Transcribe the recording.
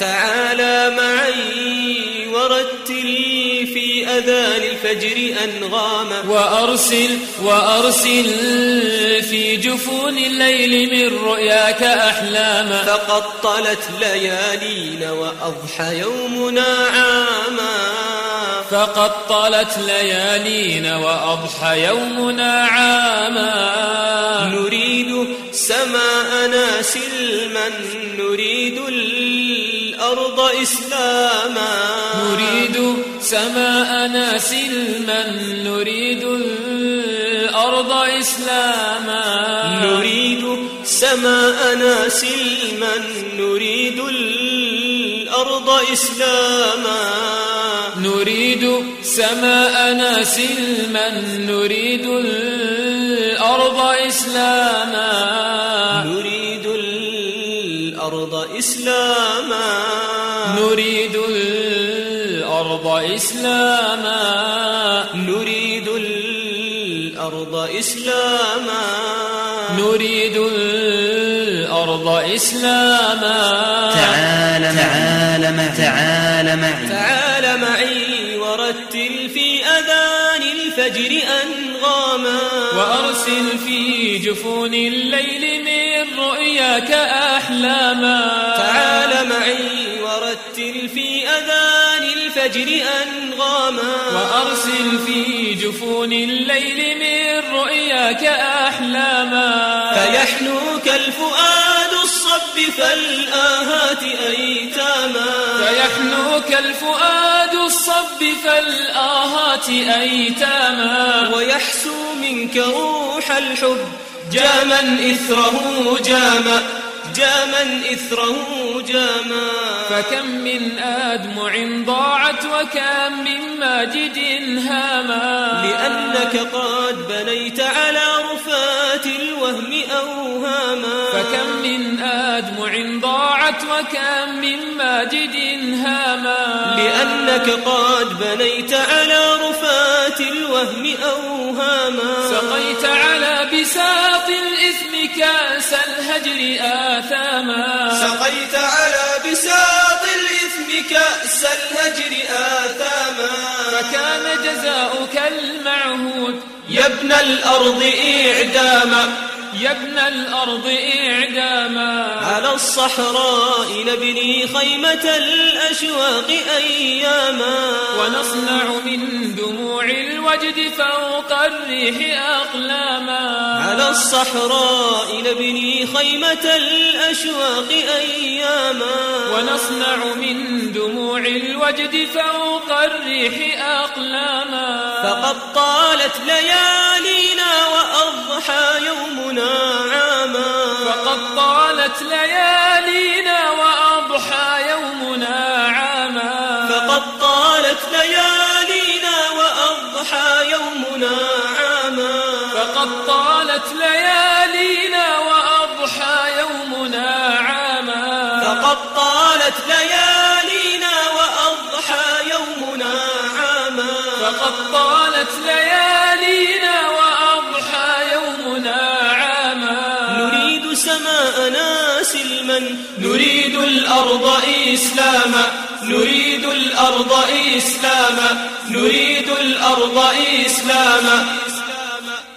تعالى معي ورتل في أذان الفجر أنغاما، وأرسل في جفون الليل من رؤياك أحلاما، فقد طلت ليالينا وأضحى يومنا عاما، فقد طلت ليالينا وأضحى يومنا عاما. نريد سماءنا سلما، نريد الأرض إسلاما، نريد سماءنا سلما، نريد الأرض إسلاما، نريد سماءنا سلما، نريد الأرض إسلاما، نريد سماءنا سلما، نريد الأرض إسلاما، نريد الأرض إسلاما، نريد الأرض إسلاما، نريد الأرض إسلاما، نريد الأرض إسلاما. تعال معي ورتل في أذان الفجر أنغاما، وأرسل في جفون الليل من رؤياك أحلاما. تعال معي ورتل في أذان الفجر أنغاما، وأرسل في جفون الليل من رؤياك أحلاما. فيحنوك الفؤاد الصب فالآهات أيتاما، فيحنوك الفؤاد الصب فالآهات أيتاما، ويحسو منك روح الحب جاما إثره جاما، جاما إثره جاما. فكم من أدمع ضاعت وكم من ماجد هاما، لأنك قد بنيت على رفات الوهم أوهاما. فكم من أدمع ضاعت وكم من ماجد هاما، لأنك قد بنيت على رفات الوهم أوهاما. سقيت على بساط الإثم كأس الهجر آثاما، سقيت على بساط الإثم كأس الهجر آثاما. فكان جزاؤك المعهود يا ابن الأرض إعداما، يا ابن الأرض إعداما. على الصحراء نبني خيمة الأشواق أياما، ونصنع من دموع الوجد فوق الريح أقلاما. على الصحراء نبني خيمة الأشواق أياما، ونصنع من دموع الوجد فوق الريح أقلاما. فقد طالت ليالينا وأضحى يومنا عاما، فقد طالت ليالينا وأضحى يومنا عاما. فقد طالت ليالينا وأضحى يومنا عاما. فقد طالت ليالينا وأضحى يومنا عاما. فقد طالت ليالينا وأضحى يومنا عاما. فقد طالت ليالينا وأضحى يومنا عاما. نريد سماءنا سلما، نريد الأرض إسلاما، نريد الأرض إسلاما، نريد الأرض إسلاما.